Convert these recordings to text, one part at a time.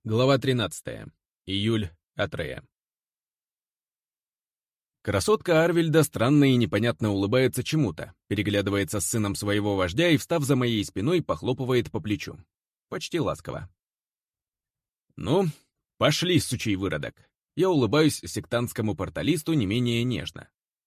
Глава 13. Июль. Атрея. Красотка Арвельда странно и непонятно улыбается чему-то, переглядывается с сыном своего вождя и, встав за моей спиной, похлопывает по плечу. Почти ласково. «Ну, пошли, сучий выродок!» Я улыбаюсь сектантскому порталисту не менее нежно.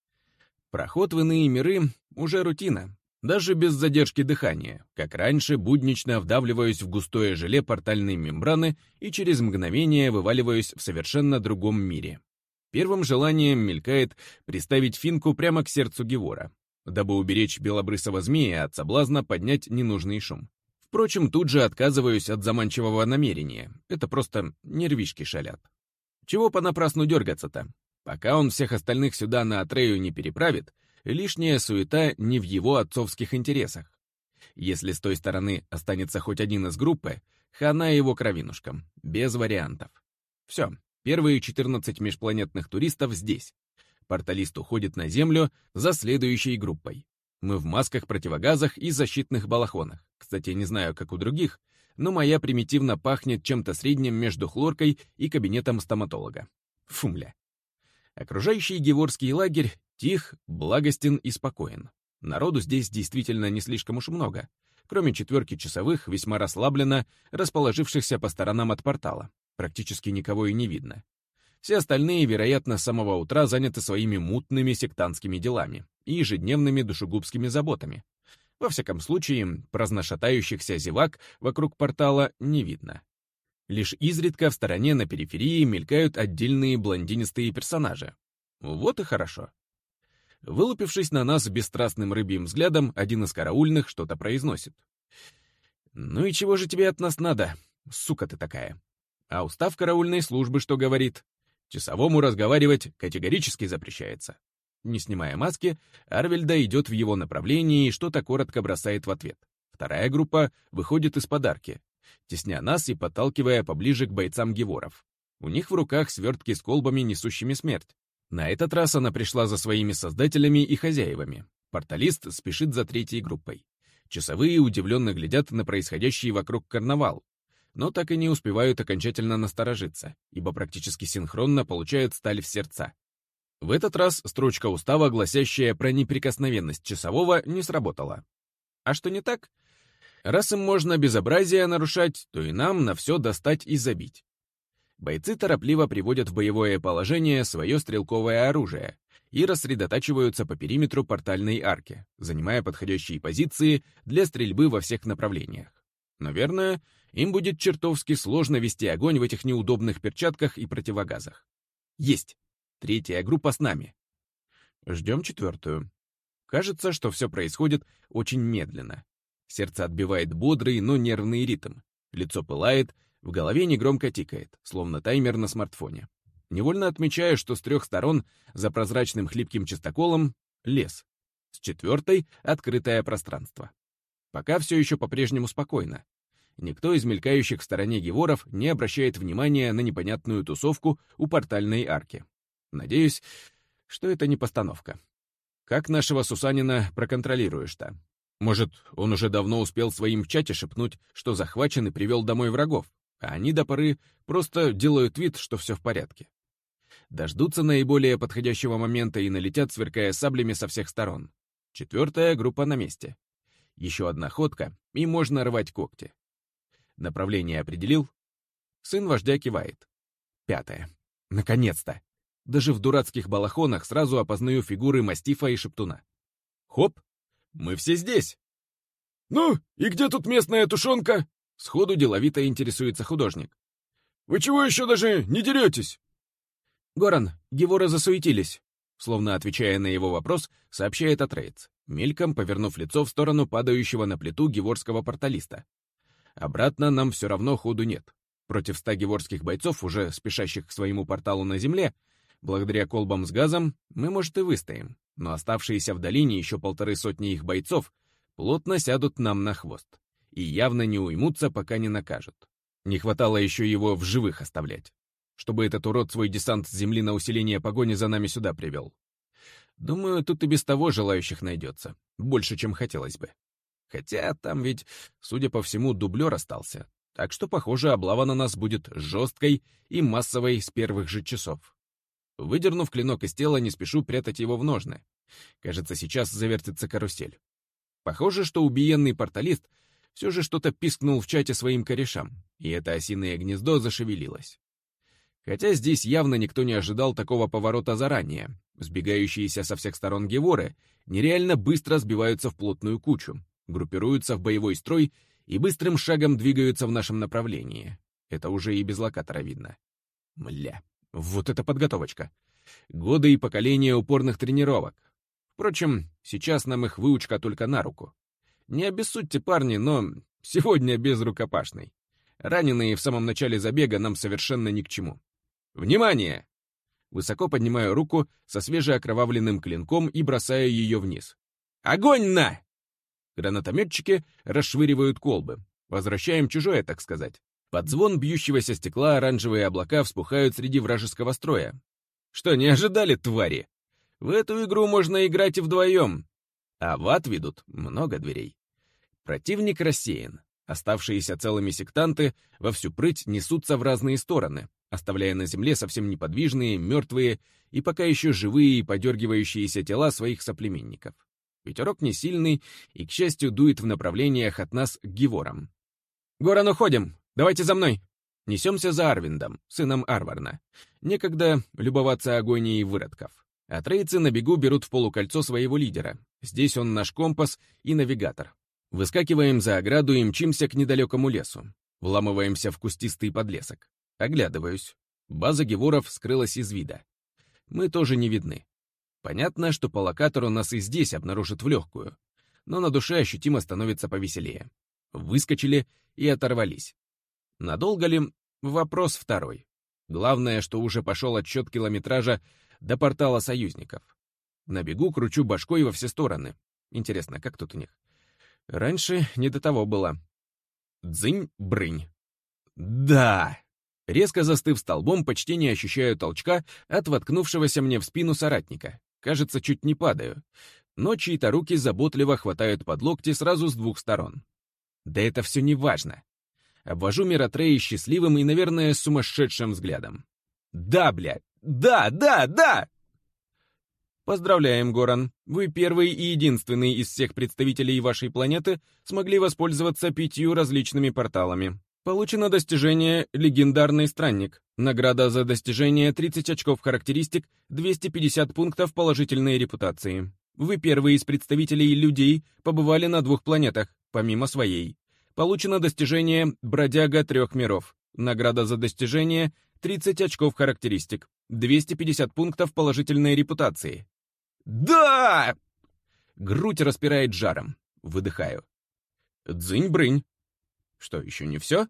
Проход в иные миры уже рутина. Даже без задержки дыхания, как раньше, буднично вдавливаюсь в густое желе портальной мембраны и через мгновение вываливаюсь в совершенно другом мире. Первым желанием мелькает приставить финку прямо к сердцу Гевора, дабы уберечь белобрысого змея от соблазна поднять ненужный шум. Впрочем, тут же отказываюсь от заманчивого намерения. Это просто нервишки шалят. Чего понапрасну дергаться-то? Пока он всех остальных сюда на Атрею не переправит, лишняя суета не в его отцовских интересах. Если с той стороны останется хоть один из группы, хана его кровинушкам, без вариантов. Все, первые 14 межпланетных туристов здесь. Порталист уходит на Землю за следующей группой. Мы в масках-противогазах и защитных балахонах. Кстати, не знаю, как у других, но моя примитивно пахнет чем-то средним между хлоркой и кабинетом стоматолога. Фумля. Окружающий геворский лагерь тих, благостен и спокоен. Народу здесь действительно не слишком уж много, кроме 4 часовых, весьма расслабленно, расположившихся по сторонам от портала. Практически никого и не видно. Все остальные, вероятно, с самого утра заняты своими мутными сектантскими делами и ежедневными душегубскими заботами. Во всяком случае, праздношатающихся зевак вокруг портала не видно. Лишь изредка в стороне на периферии мелькают отдельные блондинистые персонажи. Вот и хорошо. Вылупившись на нас бесстрастным рыбьим взглядом, один из караульных что-то произносит. «Ну и чего же тебе от нас надо, сука ты такая?» А устав караульной службы что говорит? Часовому разговаривать категорически запрещается. Не снимая маски, Арвельда идет в его направлении и что-то коротко бросает в ответ. Вторая группа выходит из подарки, тесня нас и подталкивая поближе к бойцам Геворов. У них в руках свертки с колбами, несущими смерть. На этот раз она пришла за своими создателями и хозяевами. Порталист спешит за 3-й группой. Часовые удивленно глядят на происходящий вокруг карнавал, но так и не успевают окончательно насторожиться, ибо практически синхронно получают сталь в сердца. В этот раз строчка устава, гласящая про неприкосновенность часового, не сработала. А что не так? Раз им можно безобразие нарушать, то и нам на все достать и забить. Бойцы торопливо приводят в боевое положение свое стрелковое оружие и рассредотачиваются по периметру портальной арки, занимая подходящие позиции для стрельбы во всех направлениях. Наверное, им будет чертовски сложно вести огонь в этих неудобных перчатках и противогазах. Есть! 3-я группа с нами. Ждем 4-ю. Кажется, что все происходит очень медленно. Сердце отбивает бодрый, но нервный ритм. Лицо пылает, в голове негромко тикает, словно таймер на смартфоне. Невольно отмечаю, что с 3 сторон за прозрачным хлипким частоколом лес. С 4-й — открытое пространство. Пока все еще по-прежнему спокойно. Никто из мелькающих в стороне Геворов не обращает внимания на непонятную тусовку у портальной арки. Надеюсь, что это не постановка. Как нашего Сусанина проконтролируешь-то? Может, он уже давно успел своим в чате шепнуть, что захвачен и привел домой врагов, а они до поры просто делают вид, что все в порядке. Дождутся наиболее подходящего момента и налетят, сверкая саблями со всех сторон. 4-я группа на месте. Еще одна ходка, и можно рвать когти. Направление определил? Сын вождя кивает. 5-я. Наконец-то! Даже в дурацких балахонах сразу опознаю фигуры мастифа и шептуна. Хоп! Мы все здесь! «Ну, и где тут местная тушенка?» Сходу деловито интересуется художник. «Вы чего еще даже не деретесь?» «Горан, Геворы засуетились», словно отвечая на его вопрос, сообщает Атрейц, мельком повернув лицо в сторону падающего на плиту геворского порталиста. Обратно нам все равно ходу нет. Против 100 геворских бойцов, уже спешащих к своему порталу на земле, благодаря колбам с газом, мы, может, и выстоим, но оставшиеся в долине еще 150 их бойцов плотно сядут нам на хвост и явно не уймутся, пока не накажут. Не хватало еще его в живых оставлять, чтобы этот урод свой десант с земли на усиление погони за нами сюда привел. Думаю, тут и без того желающих найдется, больше, чем хотелось бы. Хотя там ведь, судя по всему, дублер остался, Так что, похоже, облава на нас будет жесткой и массовой с первых же часов. Выдернув клинок из тела, не спешу прятать его в ножны. Кажется, сейчас завертится карусель. Похоже, что убиенный порталист все же что-то пискнул в чате своим корешам, и это осиное гнездо зашевелилось. Хотя здесь явно никто не ожидал такого поворота заранее. Сбегающиеся со всех сторон геворы нереально быстро сбиваются в плотную кучу, группируются в боевой строй и быстрым шагом двигаются в нашем направлении. Это уже и без локатора видно. Мля, вот это подготовочка. Годы и поколения упорных тренировок. Впрочем, сейчас нам их выучка только на руку. Не обессудьте, парни, но сегодня без рукопашной. Раненые в самом начале забега нам совершенно ни к чему. Внимание! Высоко поднимаю руку со свежеокровавленным клинком и бросаю ее вниз. Огонь на! Гранатометчики расшвыривают колбы. Возвращаем чужое, так сказать. Под звон бьющегося стекла оранжевые облака вспухают среди вражеского строя. Что, не ожидали, твари? В эту игру можно играть и вдвоем. А в ад ведут много дверей. Противник рассеян. Оставшиеся целыми сектанты во всю прыть несутся в разные стороны, оставляя на земле совсем неподвижные, мертвые и пока еще живые и подергивающиеся тела своих соплеменников. Ветерок не сильный и, к счастью, дует в направлениях от нас к геворам. «Горан, уходим! Давайте за мной!» Несемся за Арвиндом, сыном Арварна. Некогда любоваться агонией выродков. А трейцы на бегу берут в полукольцо своего лидера. Здесь он наш компас и навигатор. Выскакиваем за ограду и мчимся к недалекому лесу. Вламываемся в кустистый подлесок. Оглядываюсь. База геворов скрылась из вида. Мы тоже не видны. Понятно, что по локатору нас и здесь обнаружат в легкую. Но на душе ощутимо становится повеселее. Выскочили и оторвались. Надолго ли? Вопрос второй. Главное, что уже пошел отсчет километража до портала союзников. На бегу кручу башкой во все стороны. Интересно, как тут у них? Раньше не до того было. Дзынь-брынь. Да! Резко застыв столбом, почти не ощущаю толчка от воткнувшегося мне в спину соратника. Кажется, чуть не падаю. Но чьи-то руки заботливо хватают под локти сразу с двух сторон. Да это все не важно. Обвожу Миротрея счастливым и, наверное, сумасшедшим взглядом. Да, блядь! Да! Поздравляем, Горан. Вы первый и единственный из всех представителей вашей планеты смогли воспользоваться 5 различными порталами. Получено достижение «Легендарный странник». Награда за достижение 30 очков характеристик, 250 пунктов положительной репутации. Вы первый из представителей людей побывали на 2 планетах, помимо своей. Получено достижение «Бродяга 3 миров». Награда за достижение 30 очков характеристик, 250 пунктов положительной репутации. Да! Грудь распирает жаром. Выдыхаю. Дзынь-брынь. Что, еще не все?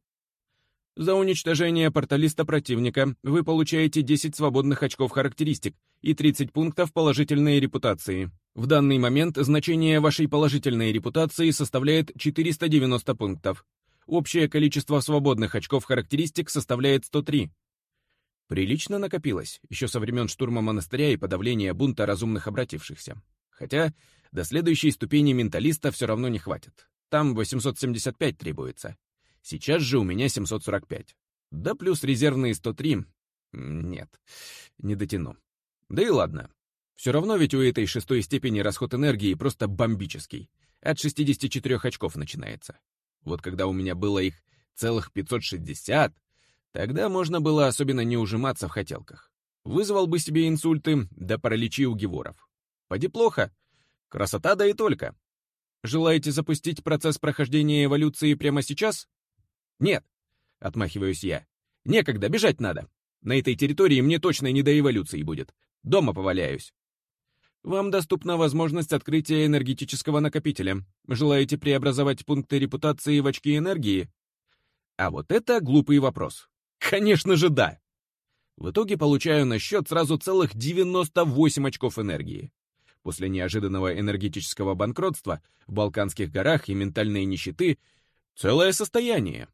За уничтожение порталиста противника вы получаете 10 свободных очков характеристик и 30 пунктов положительной репутации. В данный момент значение вашей положительной репутации составляет 490 пунктов. Общее количество свободных очков характеристик составляет 103. Прилично накопилось, еще со времен штурма монастыря и подавления бунта разумных обратившихся. Хотя до следующей ступени менталиста все равно не хватит. Там 875 требуется. Сейчас же у меня 745. Да плюс резервные 103. Нет, не дотяну. Да и ладно. Все равно ведь у этой 6-й степени расход энергии просто бомбический. От 64 очков начинается. Вот когда у меня было их целых 560, тогда можно было особенно не ужиматься в хотелках. Вызвал бы себе инсульты, да параличи у геворов. Поди плохо. Красота, да и только. Желаете запустить процесс прохождения эволюции прямо сейчас? Нет, отмахиваюсь я. Некогда, бежать надо. На этой территории мне точно не до эволюции будет. Дома поваляюсь. Вам доступна возможность открытия энергетического накопителя. Желаете преобразовать пункты репутации в очки энергии? А вот это глупый вопрос. Конечно же да. В итоге получаю на счет сразу целых 98 очков энергии. После неожиданного энергетического банкротства в Балканских горах и ментальной нищеты целое состояние.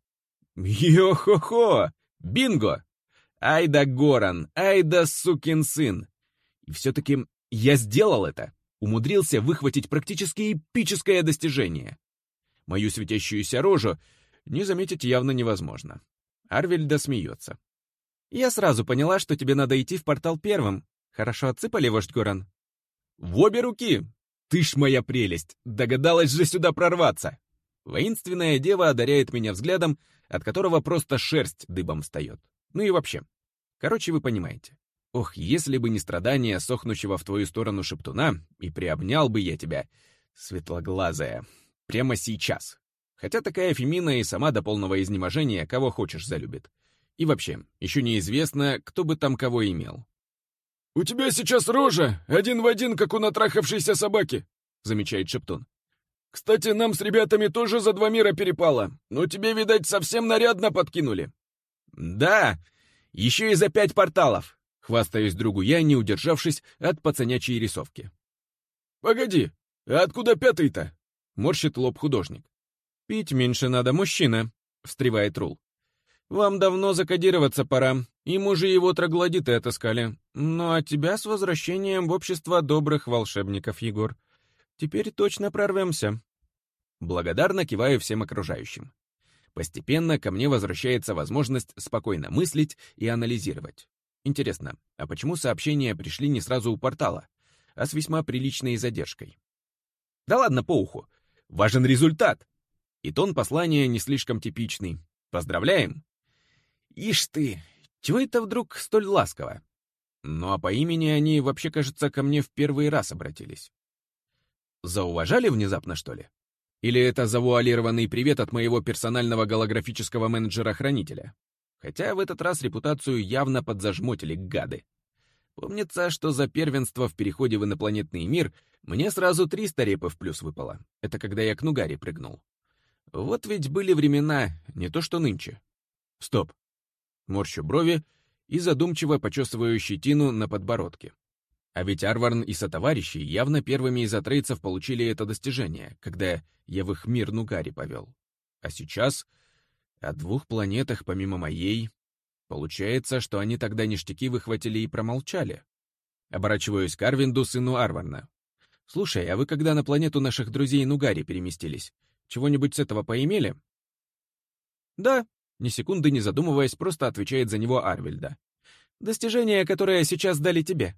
Йо-хо-хо! Бинго! Ай да Горан, ай да сукин сын! И все-таки я сделал это. Умудрился выхватить практически эпическое достижение. Мою светящуюся рожу не заметить явно невозможно. Арвельда смеется. «Я сразу поняла, что тебе надо идти в портал первым. Хорошо отсыпали, вождь Горан?» «В обе руки! Ты ж моя прелесть! Догадалась же сюда прорваться!» Воинственная дева одаряет меня взглядом, от которого просто шерсть дыбом встает. Ну и вообще. Короче, вы понимаете. Ох, если бы не страдания сохнущего в твою сторону шептуна, и приобнял бы я тебя, светлоглазая, прямо сейчас. Хотя такая Фемина и сама до полного изнеможения кого хочешь залюбит. И вообще, еще неизвестно, кто бы там кого имел. «У тебя сейчас рожа, один в один, как у натрахавшейся собаки», — замечает шептун. «Кстати, нам с ребятами тоже за 2 мира перепало, но тебе, видать, совсем нарядно подкинули». «Да, еще и за 5 порталов», — хвастаюсь другу я, не удержавшись от пацанячьей рисовки. «Погоди, а откуда 5-й-то?» — морщит лоб художник. «Пить меньше надо, мужчина», — встревает Рул. «Вам давно закодироваться пора, и мужи его троглодиты отыскали. Ну а тебя с возвращением в общество добрых волшебников, Егор. Теперь точно прорвемся». Благодарно киваю всем окружающим. Постепенно ко мне возвращается возможность спокойно мыслить и анализировать. Интересно, а почему сообщения пришли не сразу у портала, а с весьма приличной задержкой? Да ладно по уху. Важен результат. И тон послания не слишком типичный. Поздравляем. Ишь ты, чего это вдруг столь ласково? Ну а по имени они вообще, кажется, ко мне в первый раз обратились. Зауважали внезапно, что ли? Или это завуалированный привет от моего персонального голографического менеджера-хранителя? Хотя в этот раз репутацию явно подзажмотили гады. Помнится, что за первенство в переходе в инопланетный мир мне сразу 300 репы в плюс выпало. Это когда я к Нугаре прыгнул. Вот ведь были времена, не то что нынче. Стоп. Морщу брови и задумчиво почесываю щетину на подбородке. А ведь Арварн и сотоварищи явно первыми из атрейцев получили это достижение, когда я в их мир Нугари повел. А сейчас о 2 планетах помимо моей... Получается, что они тогда ништяки выхватили и промолчали. Оборачиваюсь к Арвинду, сыну Арварна. «Слушай, а вы когда на планету наших друзей Нугари переместились, чего-нибудь с этого поимели?» «Да», — ни секунды не задумываясь, просто отвечает за него Арвельда. «Достижение, которое сейчас дали тебе».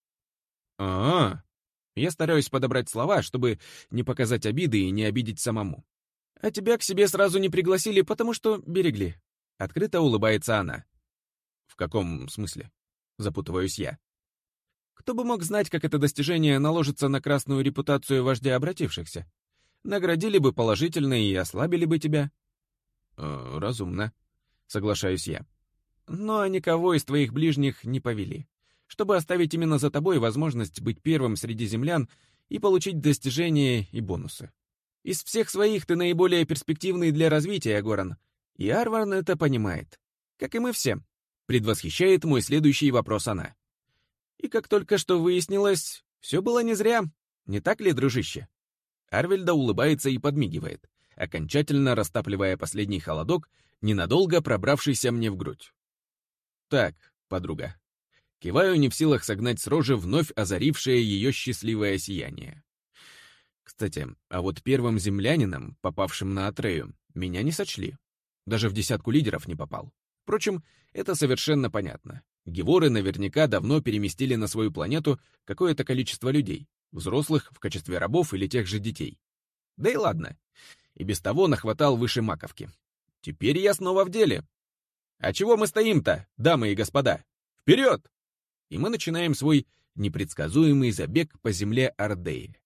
А-а-а. Я стараюсь подобрать слова, чтобы не показать обиды и не обидеть самому. «А тебя к себе сразу не пригласили, потому что берегли». Открыто улыбается она. «В каком смысле?» Запутываюсь я. Кто бы мог знать, как это достижение наложится на красную репутацию вождя обратившихся? Наградили бы положительно и ослабили бы тебя. Разумно, соглашаюсь я. Но никого из твоих ближних не повели, чтобы оставить именно за тобой возможность быть первым среди землян и получить достижения и бонусы. Из всех своих ты наиболее перспективный для развития, Горан, и Арварн это понимает, как и мы все. Предвосхищает мой следующий вопрос она. И как только что выяснилось, все было не зря, не так ли, дружище? Арвельда улыбается и подмигивает, окончательно растапливая последний холодок, ненадолго пробравшийся мне в грудь. Так, подруга. Киваю, не в силах согнать с рожи вновь озарившее ее счастливое сияние. Кстати, а вот первым землянином, попавшим на Атрею, меня не сочли. Даже в 10 лидеров не попал. Впрочем, это совершенно понятно. Геворы наверняка давно переместили на свою планету какое-то количество людей, взрослых в качестве рабов или тех же детей. Да и ладно. И без того нахватал выше маковки. Теперь я снова в деле. А чего мы стоим-то, дамы и господа? Вперед! И мы начинаем свой непредсказуемый забег по земле Ардеи.